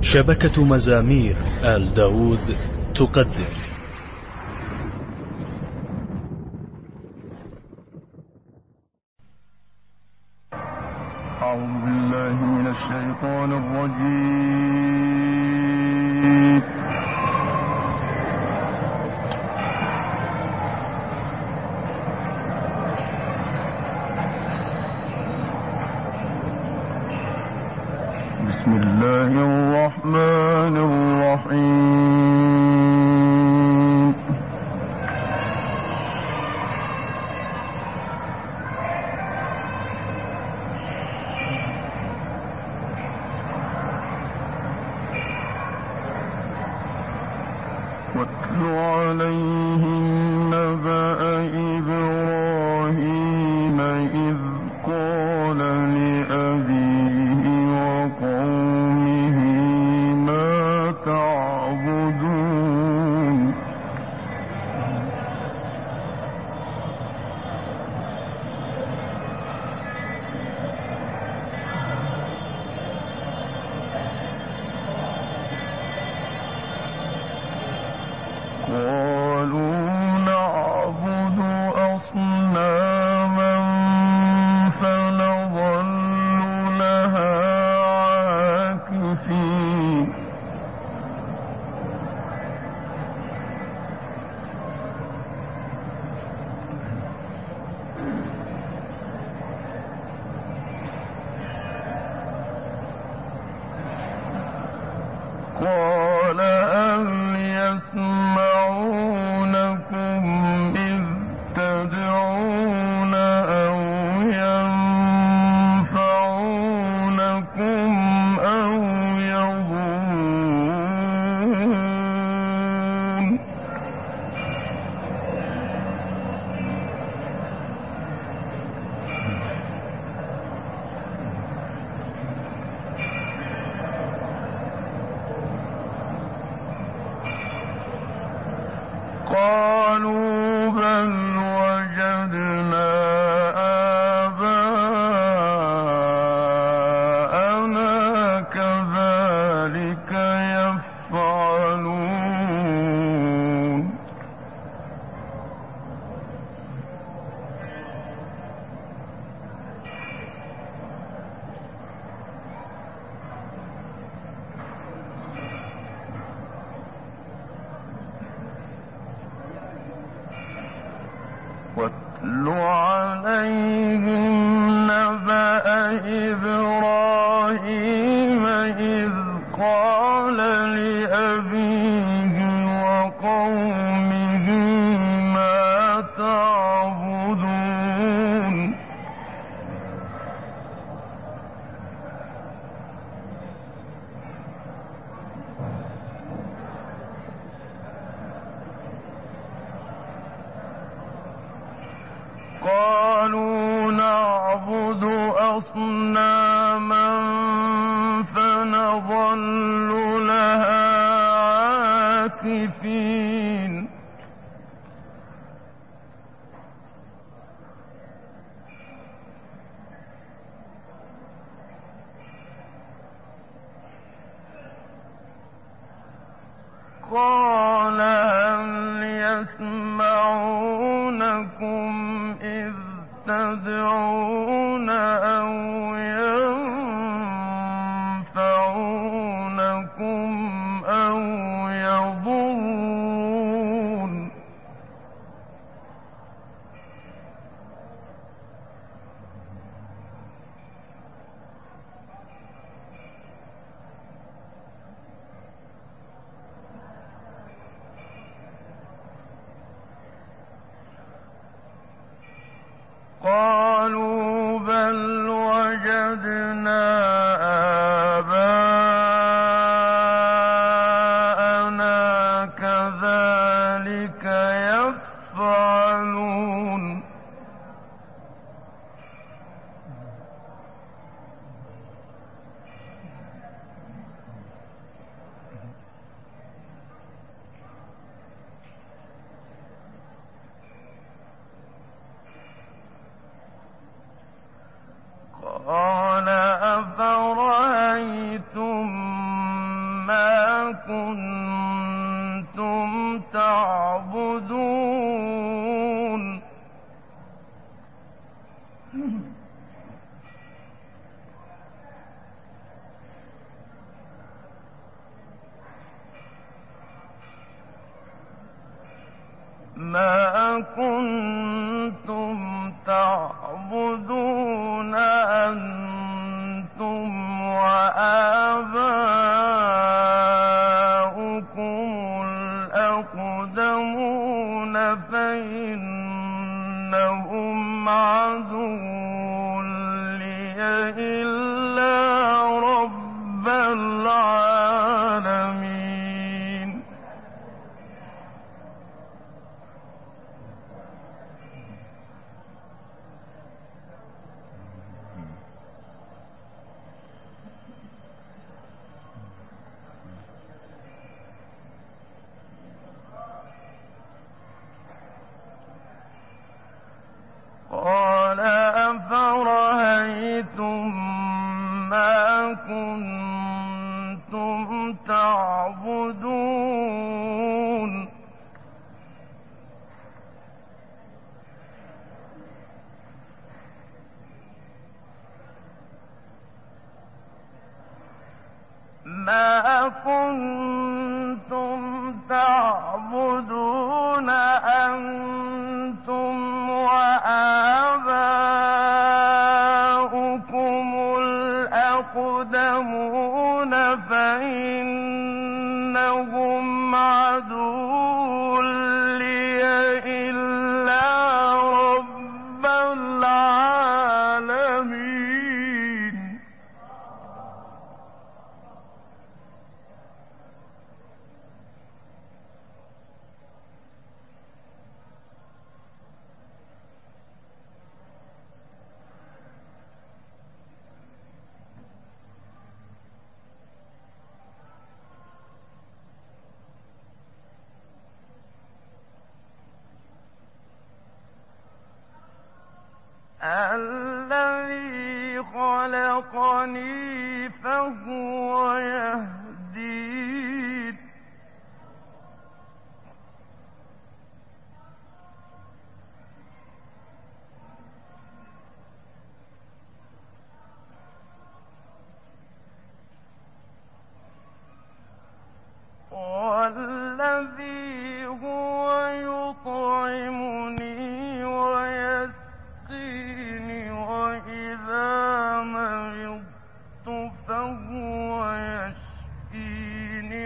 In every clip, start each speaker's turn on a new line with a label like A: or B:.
A: شبكة مزامير آل داود تقدم.
B: أعوذ بالله من الشيطان الرجيم. بسم الله الرحمن الرحيم. واتل عليهم نبأ إبراهيم إذ قال لأبيه وقومه ما تعبدون. قالوا نعبد أصناما فنظل لها عاكفين. قال هل يسمعونكم إذ تدعون أو ينفعونكم أو يضرون. قالوا بل وجدنا آباءنا كذلك يفعلون. واتل عليهم نبأ إبراهيم إذ قال لأبيه وقومه ما تعبدون. قالوا نعبد أصناما فنظل لها عاكفين. قال هل يسمعونكم إذ تدعون أو ينفعونكم أو يضرون. قالوا كنتم تعبدون ما كنتم تعبدون أنتم وآباؤكم الأقدمون فإنهم عدو لي إلا رب العالمين قال أفرأيتم ما كنتم تعبدون ما كنتم تعبدون أنتم وآباؤكم الأقدمون فإنهم عدو لي إلا رب العالمين الذي خلقني فهو يهدين والذي هو يطعمني ويسقيني وإذا مرضت فهو يشفيني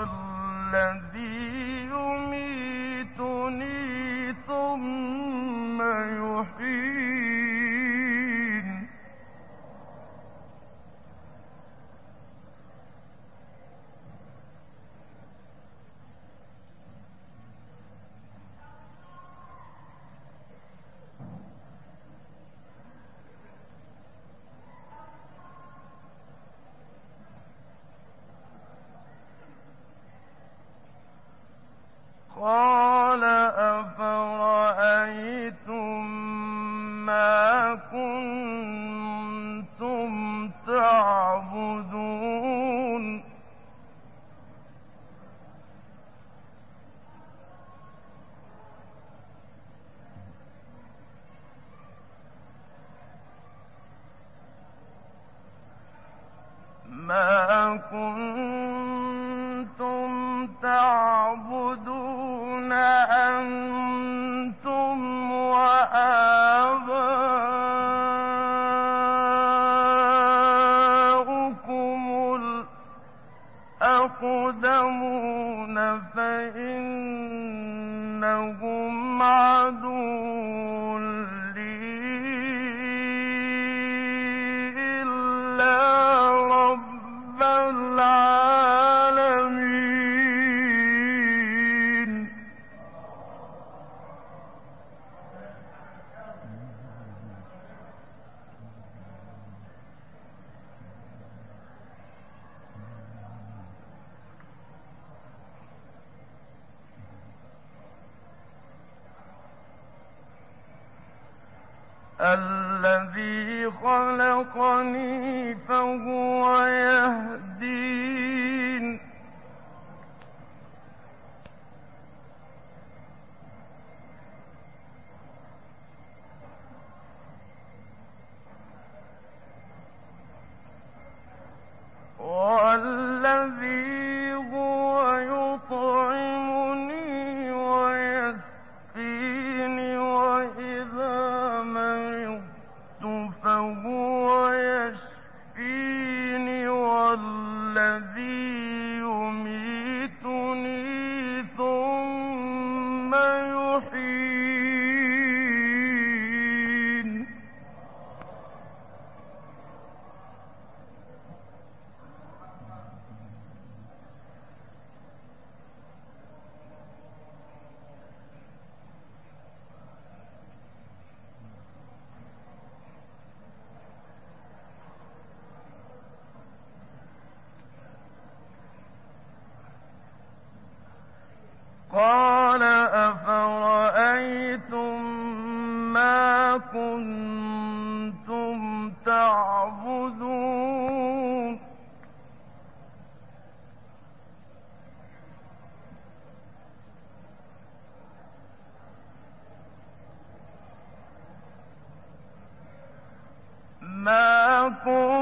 B: والذي يميتني ثم يحيين قال أفرأيتم ما كنتم تعبدون ما كنتم تعبدون أنتم وآباؤكم الأقدمون فإنهم عدو لي إلا رب العالمين الذي خلقني فهو يهدين الذي يميتني ثم يحيين قال أفرأيتم ما كنتم تعبدون ما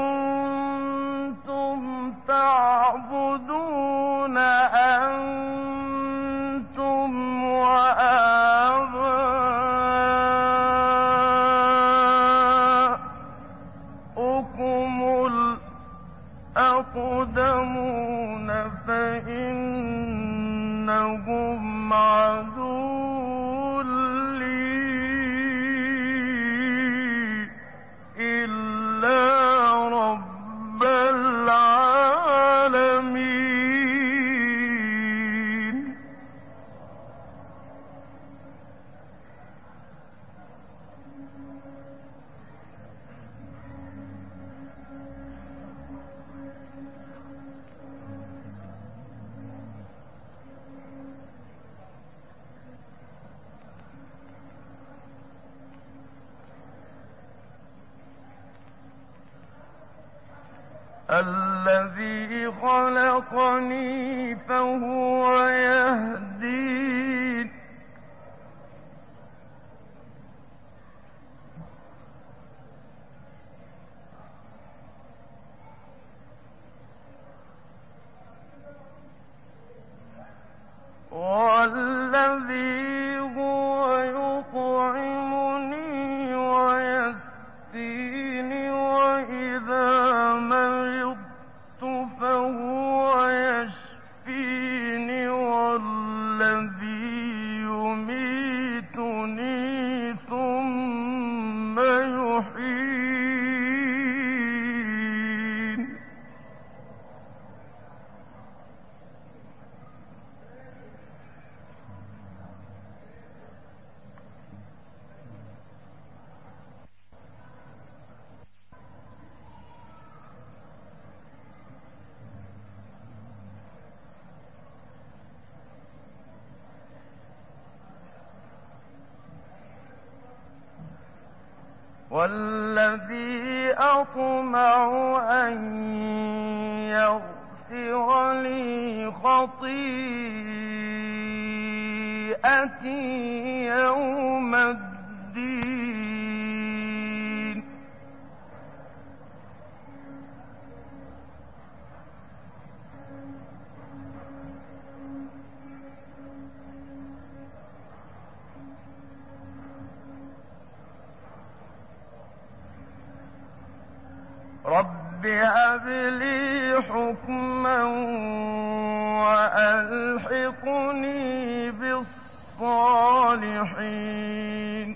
B: كنتم تعبدون أنتم وآباؤكم الأقدمون فإنهم عدو لي إلا رب العالمين الذي خلقني فهو يهدين والذي هو يطعمني ويسقيني وإذا مرضت فهو يشفيني والذي يميتني ثم يحيين والذي أطمع أن يغفر لي خطيئتي يوم الدين رب هب لي حكما وألحقني بالصالحين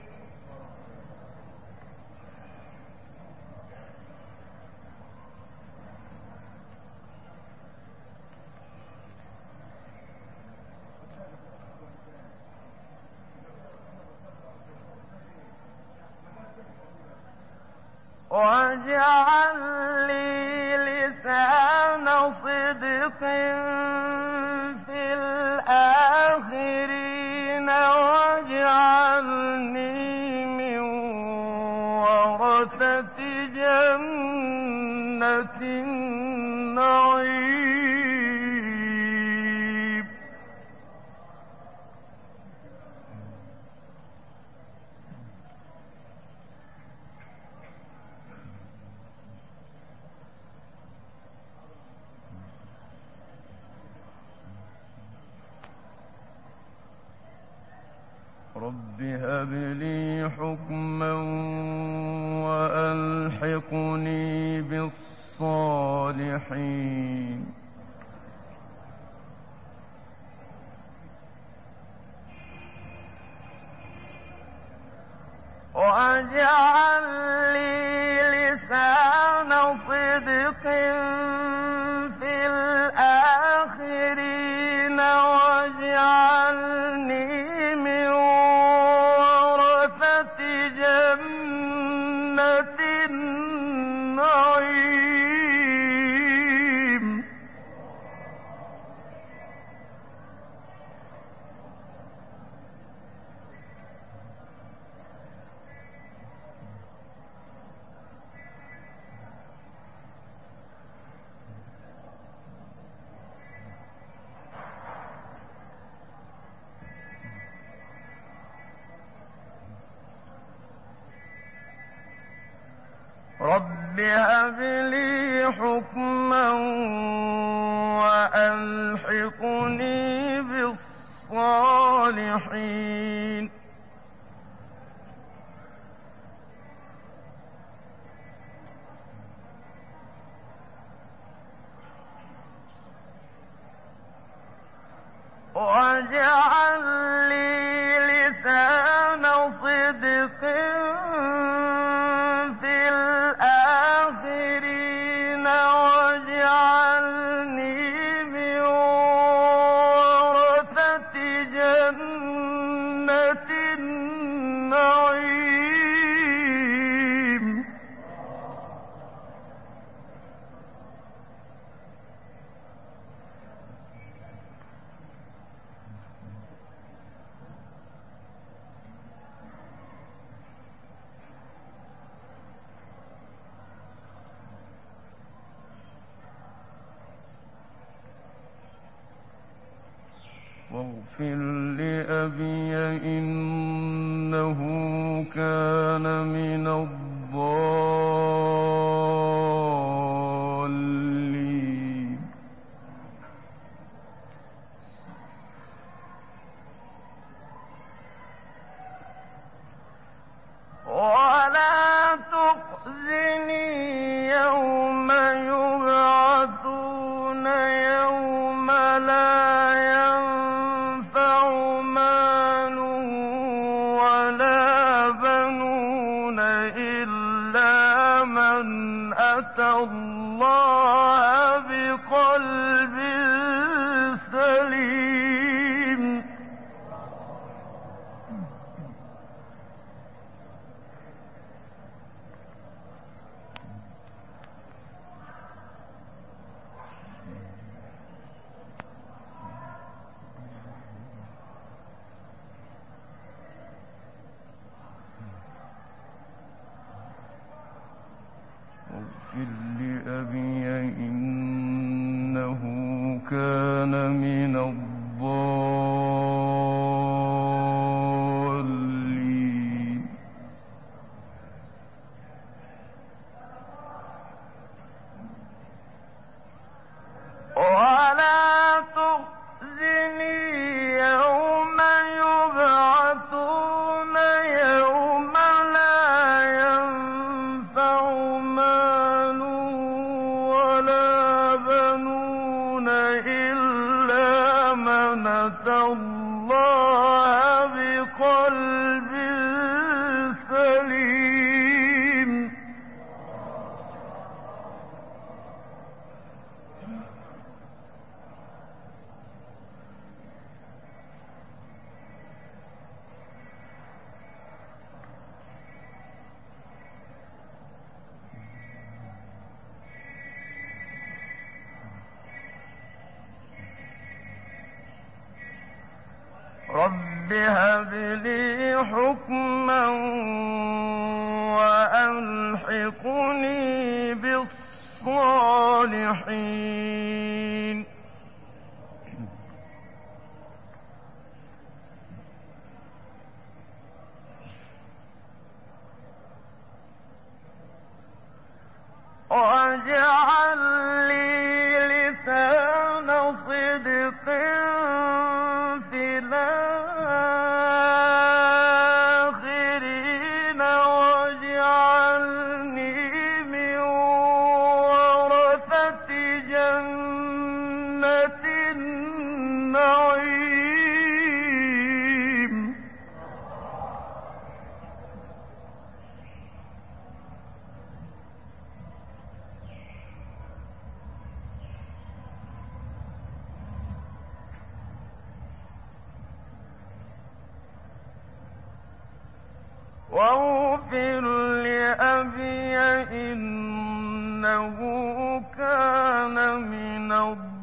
B: واجعل لي لسان صدق في الآخرين واجعلني من ورثة جنة النعيم رب هب لي حكما وألحقني بالصالحين بالصالحين واجعل لي لسان صدق في الآخرين واجعلني من ورثة جنة النعيم رب هب لي حكما وألحقني بالصالحين واجعل لي لسان صدق في الآخرين واجعلني من ورثة جنة النعيم واغفر لأبي إنه كان من الضالين ولا تخزني يوم يبعثون يوم لا ينفع مال ولا بنون إلا من أتى الله بقلب سليم واغفر لأبي إنه كان من الضالين ولا تخزني يوم يبعثون يوم لا ينفع مال ولا بنون إلا من أتى الله بقلب سليم رب هب لي حكما وألحقني بالصالحين واجعل لي لسان صدق في الآخرين واجعلني من ورثة جنة النعيم واغفر لأبي إنه كان من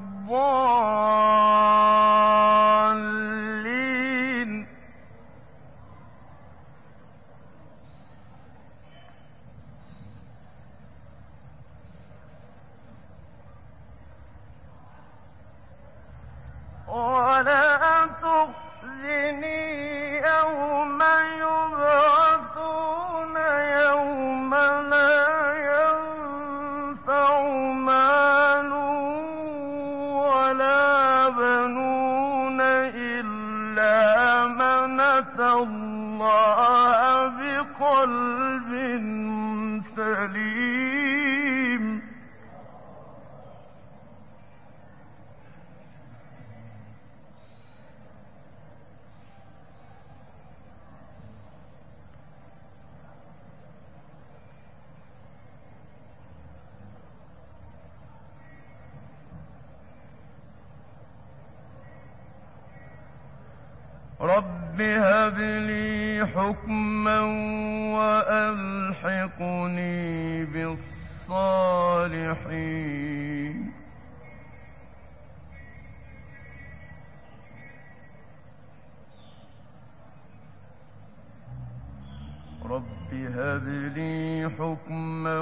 B: الضالين ولا تخزني يوم يبعثون يوم لا ينفع مال ولا بنون إلا من أتى الله بقلب سليم رب هب لي حكما وألحقني بالصالحين رب هب لي حكما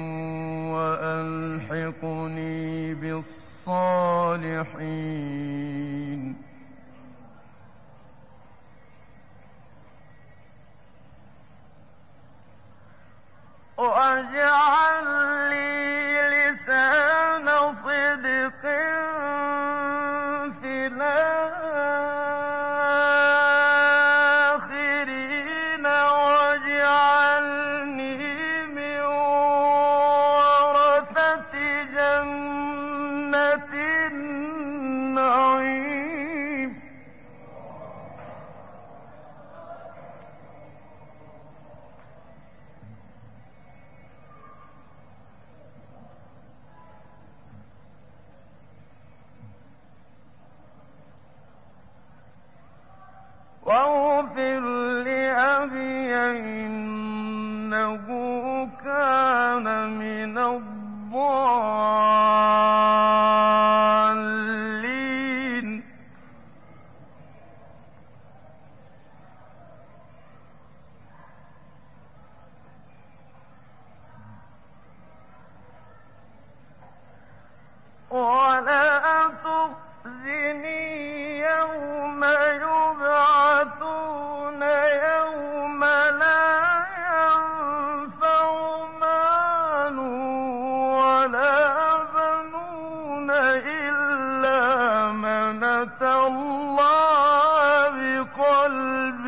B: وألحقني بالصالحين واجعل لي لسان صدق في الآخرين واجعلني من ورثة جنة النعيم واغفر لأبي إنه كان من الضالين ولا تخزني يوم يبعثون يوم لا ينفع مال ولا بنون إلا من أتى الله بقلب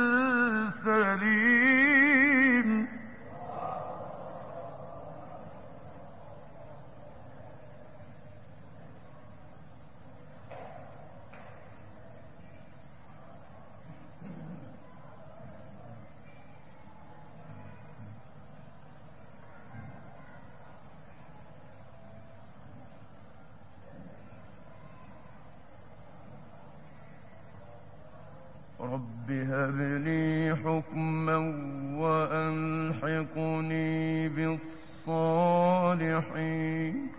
B: سليم رب هب لي حكما وألحقني بالصالحين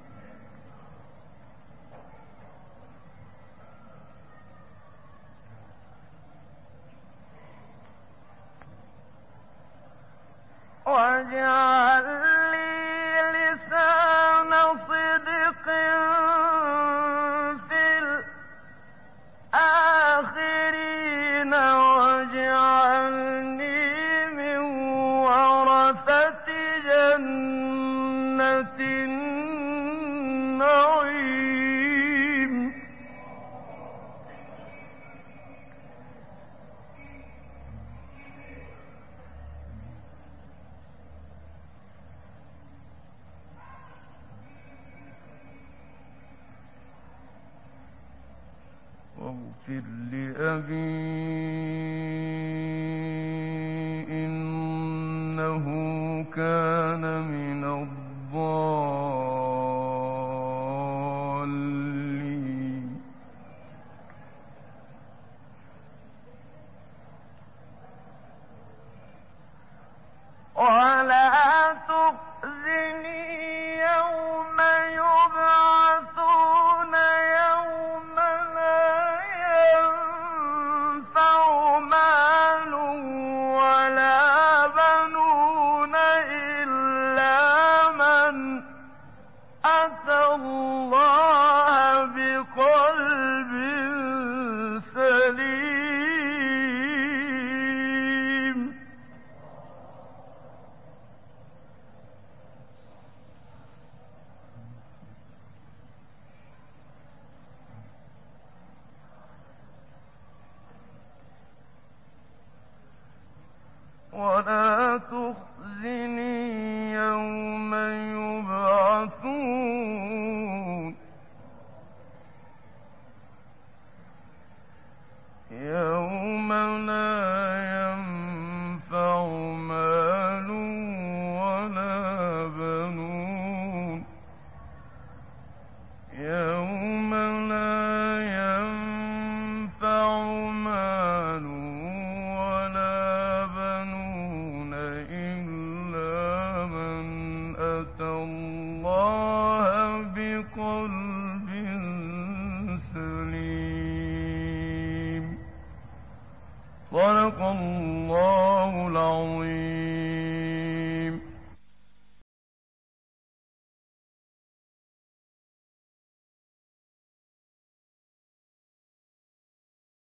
B: واجعل لي لسان صدق في الآخرين واجعلني من ورثة جنة النعيم واغفر لأبي إنه كان من الضالين ولا تخزني يوم يبعثون يوم لا ينفع مال ولا بنون إلا من أتى الله بقلب سليم ولا تخزني يوم يبعثون يوم لا ينفع مال ولا بنون يوم لا ينفع مال ولا بنون إلا من أتى الله بقلب سليم صدق الله العظيم.